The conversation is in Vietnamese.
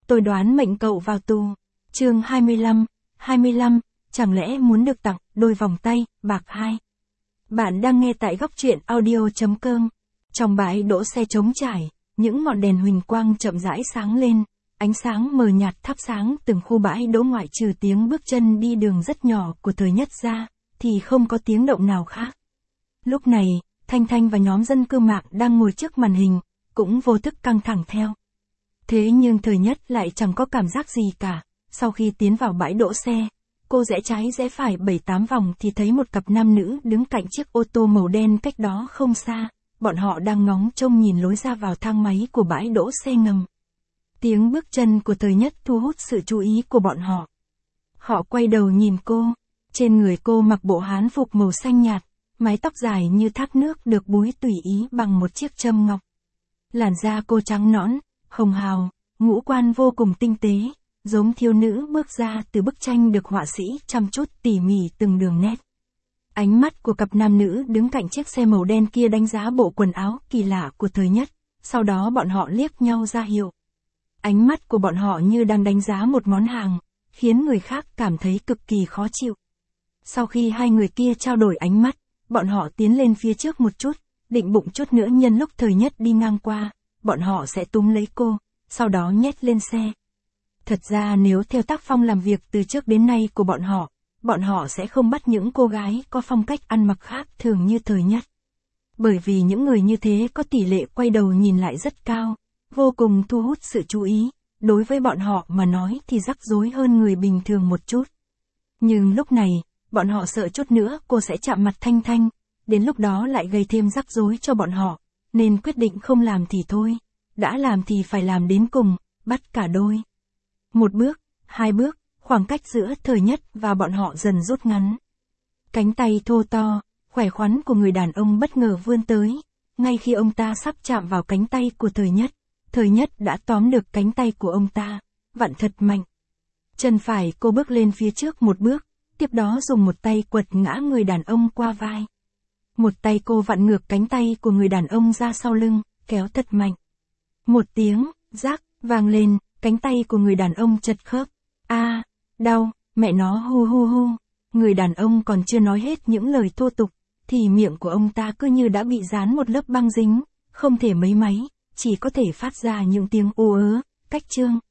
tôi đoán mệnh cậu vào tù. Chương 25, chẳng lẽ muốn được tặng đôi vòng tay bạc 2. Bạn đang nghe tại góc truyện audio.com. Trong bãi đỗ xe trống trải, những ngọn đèn huỳnh quang chậm rãi sáng lên, ánh sáng mờ nhạt thắp sáng từng khu bãi đỗ, ngoại trừ tiếng bước chân đi đường rất nhỏ của Thời Nhất ra, thì không có tiếng động nào khác. Lúc này, Thanh Thanh và nhóm dân cư mạng đang ngồi trước màn hình, cũng vô thức căng thẳng theo. Thế nhưng Thời Nhất lại chẳng có cảm giác gì cả. Sau khi tiến vào bãi đỗ xe, cô rẽ trái rẽ phải 7-8 vòng thì thấy một cặp nam nữ đứng cạnh chiếc ô tô màu đen cách đó không xa. Bọn họ đang ngóng trông nhìn lối ra vào thang máy của bãi đỗ xe ngầm. Tiếng bước chân của Thời Nhất thu hút sự chú ý của bọn họ. Họ quay đầu nhìn cô. Trên người cô mặc bộ hán phục màu xanh nhạt, mái tóc dài như thác nước được búi tùy ý bằng một chiếc châm ngọc. Làn da cô trắng nõn, hồng hào, ngũ quan vô cùng tinh tế, giống thiếu nữ bước ra từ bức tranh được họa sĩ chăm chút tỉ mỉ từng đường nét. Ánh mắt của cặp nam nữ đứng cạnh chiếc xe màu đen kia đánh giá bộ quần áo kỳ lạ của Thời Nhất, sau đó bọn họ liếc nhau ra hiệu. Ánh mắt của bọn họ như đang đánh giá một món hàng, khiến người khác cảm thấy cực kỳ khó chịu. Sau khi hai người kia trao đổi ánh mắt, bọn họ tiến lên phía trước một chút, định bụng chút nữa nhân lúc Thời Nhất đi ngang qua, bọn họ sẽ túm lấy cô, sau đó nhét lên xe. Thật ra nếu theo tác phong làm việc từ trước đến nay của bọn họ sẽ không bắt những cô gái có phong cách ăn mặc khác thường như Thời Nhất. Bởi vì những người như thế có tỷ lệ quay đầu nhìn lại rất cao, vô cùng thu hút sự chú ý, đối với bọn họ mà nói thì rắc rối hơn người bình thường một chút. Nhưng lúc này, bọn họ sợ chút nữa cô sẽ chạm mặt Thanh Thanh, đến lúc đó lại gây thêm rắc rối cho bọn họ, nên quyết định không làm thì thôi, đã làm thì phải làm đến cùng, bắt cả đôi. Một bước, hai bước, khoảng cách giữa Thời Nhất và bọn họ dần rút ngắn. Cánh tay thô to, khỏe khoắn của người đàn ông bất ngờ vươn tới, ngay khi ông ta sắp chạm vào cánh tay của Thời Nhất đã tóm được cánh tay của ông ta, vặn thật mạnh. Chân phải cô bước lên phía trước một bước, tiếp đó dùng một tay quật ngã người đàn ông qua vai. Một tay cô vặn ngược cánh tay của người đàn ông ra sau lưng, kéo thật mạnh. Một tiếng, rác, vang lên, cánh tay của người đàn ông chật khớp. Đau, mẹ nó hu hu hu. Người đàn ông còn chưa nói hết những lời thô tục, thì miệng của ông ta cứ như đã bị dán một lớp băng dính, không thể mấy máy, chỉ có thể phát ra những tiếng ồ ớ, cách chương.